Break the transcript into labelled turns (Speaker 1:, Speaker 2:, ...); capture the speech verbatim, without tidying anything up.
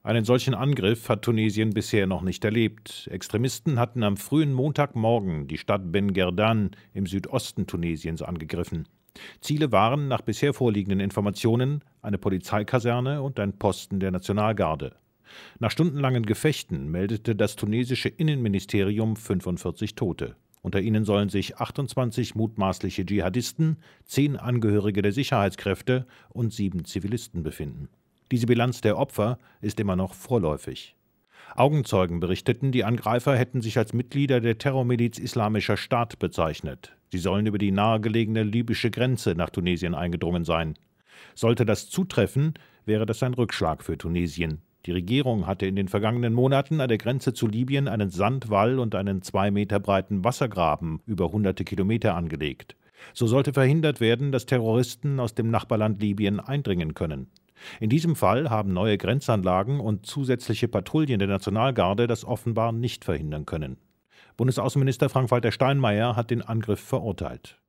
Speaker 1: Einen solchen Angriff hat Tunesien bisher noch nicht erlebt. Extremisten hatten am frühen Montagmorgen die Stadt Ben Guerdane im Südosten Tunesiens angegriffen. Ziele waren nach bisher vorliegenden Informationen eine Polizeikaserne und ein Posten der Nationalgarde. Nach stundenlangen Gefechten meldete das tunesische Innenministerium fünfundvierzig Tote. Unter ihnen sollen sich achtundzwanzig mutmaßliche Dschihadisten, zehn Angehörige der Sicherheitskräfte und sieben Zivilisten befinden. Diese Bilanz der Opfer ist immer noch vorläufig. Augenzeugen berichteten, die Angreifer hätten sich als Mitglieder der Terrormiliz Islamischer Staat bezeichnet. Sie sollen über die nahegelegene libysche Grenze nach Tunesien eingedrungen sein. Sollte das zutreffen, wäre das ein Rückschlag für Tunesien. Die Regierung hatte in den vergangenen Monaten an der Grenze zu Libyen einen Sandwall und einen zwei Meter breiten Wassergraben über hunderte Kilometer angelegt. So sollte verhindert werden, dass Terroristen aus dem Nachbarland Libyen eindringen können. In diesem Fall haben neue Grenzanlagen und zusätzliche Patrouillen der Nationalgarde das offenbar nicht verhindern können. Bundesaußenminister Frank-Walter Steinmeier hat den Angriff verurteilt.